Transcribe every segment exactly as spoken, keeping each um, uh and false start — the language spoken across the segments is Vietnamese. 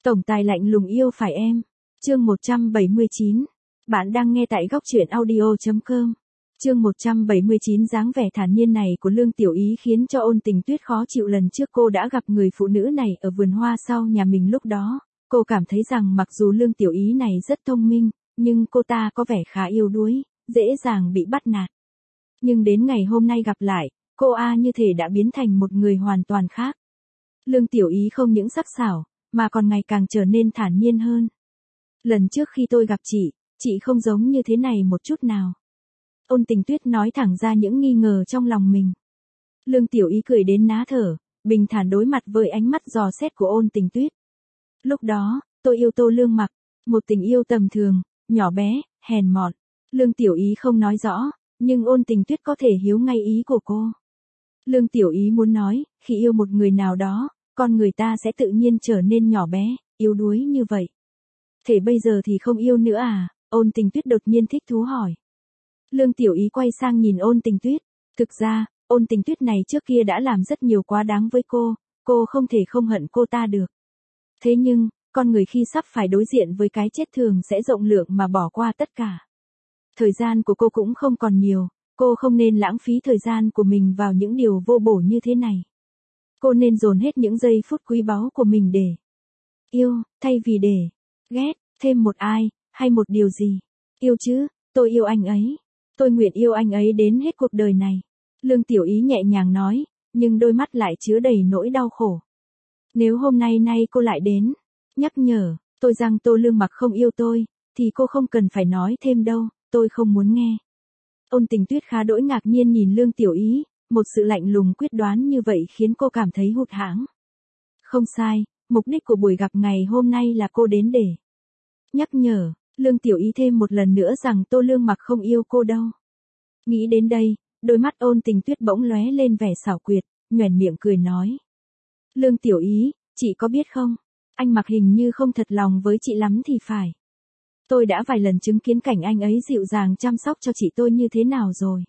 Tổng tài lạnh lùng yêu phải em. Chương một trăm bảy mươi chín. Bạn đang nghe tại góc truyện audio.com. Chương một trăm bảy mươi chín. Dáng vẻ thản nhiên này của Lương Tiểu Ý khiến cho Ôn Tình Tuyết khó chịu. Lần trước cô đã gặp người phụ nữ này ở vườn hoa sau nhà mình, lúc đó cô cảm thấy rằng mặc dù Lương Tiểu Ý này rất thông minh, nhưng cô ta có vẻ khá yếu đuối, dễ dàng bị bắt nạt. Nhưng đến ngày hôm nay gặp lại, cô A như thể đã biến thành một người hoàn toàn khác. Lương Tiểu Ý không những sắc sảo, mà còn ngày càng trở nên thản nhiên hơn. Lần trước khi tôi gặp chị, chị không giống như thế này một chút nào. Ôn Tình Tuyết nói thẳng ra những nghi ngờ trong lòng mình. Lương Tiểu Ý cười đến ná thở, bình thản đối mặt với ánh mắt dò xét của Ôn Tình Tuyết. Lúc đó, tôi yêu Tô Lương Mặc, một tình yêu tầm thường, nhỏ bé, hèn mọn. Lương Tiểu Ý không nói rõ, nhưng Ôn Tình Tuyết có thể hiểu ngay ý của cô. Lương Tiểu Ý muốn nói, khi yêu một người nào đó, con người ta sẽ tự nhiên trở nên nhỏ bé, yếu đuối như vậy. Thế bây giờ thì không yêu nữa à? Ôn Tình Tuyết đột nhiên thích thú hỏi. Lương Tiểu Ý quay sang nhìn Ôn Tình Tuyết. Thực ra, Ôn Tình Tuyết này trước kia đã làm rất nhiều quá đáng với cô, cô không thể không hận cô ta được. Thế nhưng, con người khi sắp phải đối diện với cái chết thường sẽ rộng lượng mà bỏ qua tất cả. Thời gian của cô cũng không còn nhiều, cô không nên lãng phí thời gian của mình vào những điều vô bổ như thế này. Cô nên dồn hết những giây phút quý báu của mình để yêu, thay vì để ghét thêm một ai, hay một điều gì. Yêu chứ, tôi yêu anh ấy. Tôi nguyện yêu anh ấy đến hết cuộc đời này. Lương Tiểu Ý nhẹ nhàng nói, nhưng đôi mắt lại chứa đầy nỗi đau khổ. Nếu hôm nay nay cô lại đến, nhắc nhở tôi rằng Tô Lương Mặc không yêu tôi, thì cô không cần phải nói thêm đâu, tôi không muốn nghe. Ôn Tình Tuyết khá đỗi ngạc nhiên nhìn Lương Tiểu Ý, một sự lạnh lùng quyết đoán như vậy khiến cô cảm thấy hụt hẫng. Không sai, mục đích của buổi gặp ngày hôm nay là cô đến để nhắc nhở Lương Tiểu Ý thêm một lần nữa rằng Tô Lương Mặc không yêu cô đâu. Nghĩ đến đây, đôi mắt Ôn Tình Tuyết bỗng lóe lên vẻ xảo quyệt, nhoẻn miệng cười nói. Lương Tiểu Ý, chị có biết không, anh Mặc hình như không thật lòng với chị lắm thì phải. Tôi đã vài lần chứng kiến cảnh anh ấy dịu dàng chăm sóc cho chị tôi như thế nào rồi.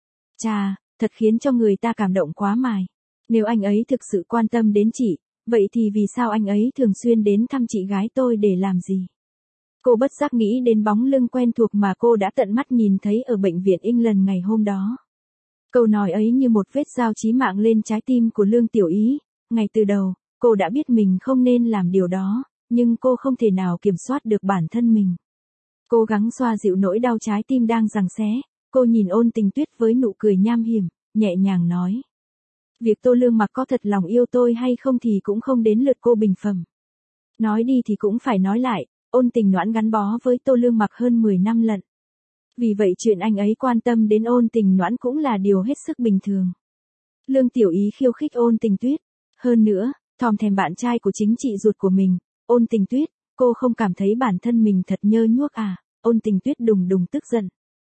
Chà, thật khiến cho người ta cảm động quá mài. Nếu anh ấy thực sự quan tâm đến chị, vậy thì vì sao anh ấy thường xuyên đến thăm chị gái tôi để làm gì? Cô bất giác nghĩ đến bóng lưng quen thuộc mà cô đã tận mắt nhìn thấy ở bệnh viện England ngày hôm đó. Câu nói ấy như một vết dao chí mạng lên trái tim của Lương Tiểu Ý. Ngay từ đầu, cô đã biết mình không nên làm điều đó, nhưng cô không thể nào kiểm soát được bản thân mình. Cố gắng xoa dịu nỗi đau trái tim đang giằng xé, cô nhìn Ôn Tình Tuyết với nụ cười nham hiểm, nhẹ nhàng nói. Việc Tô Lương Mặc có thật lòng yêu tôi hay không thì cũng không đến lượt cô bình phẩm. Nói đi thì cũng phải nói lại, Ôn Tình Noãn gắn bó với Tô Lương Mặc hơn mười năm lận. Vì vậy chuyện anh ấy quan tâm đến Ôn Tình Noãn cũng là điều hết sức bình thường. Lương Tiểu Ý khiêu khích Ôn Tình Tuyết. Hơn nữa, thòm thèm bạn trai của chính chị ruột của mình, Ôn Tình Tuyết, cô không cảm thấy bản thân mình thật nhơ nhuốc à? Ôn Tình Tuyết đùng đùng tức giận.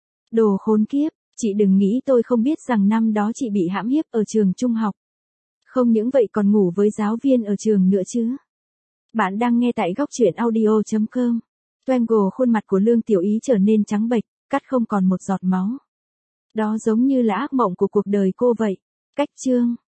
Đồ khốn kiếp, chị đừng nghĩ tôi không biết rằng năm đó chị bị hãm hiếp ở trường trung học. Không những vậy còn ngủ với giáo viên ở trường nữa chứ. Bạn đang nghe tại góc truyện audio.com. Twango khuôn mặt của Lương Tiểu Ý trở nên trắng bệch, cắt không còn một giọt máu. Đó giống như là ác mộng của cuộc đời cô vậy. Cách chương.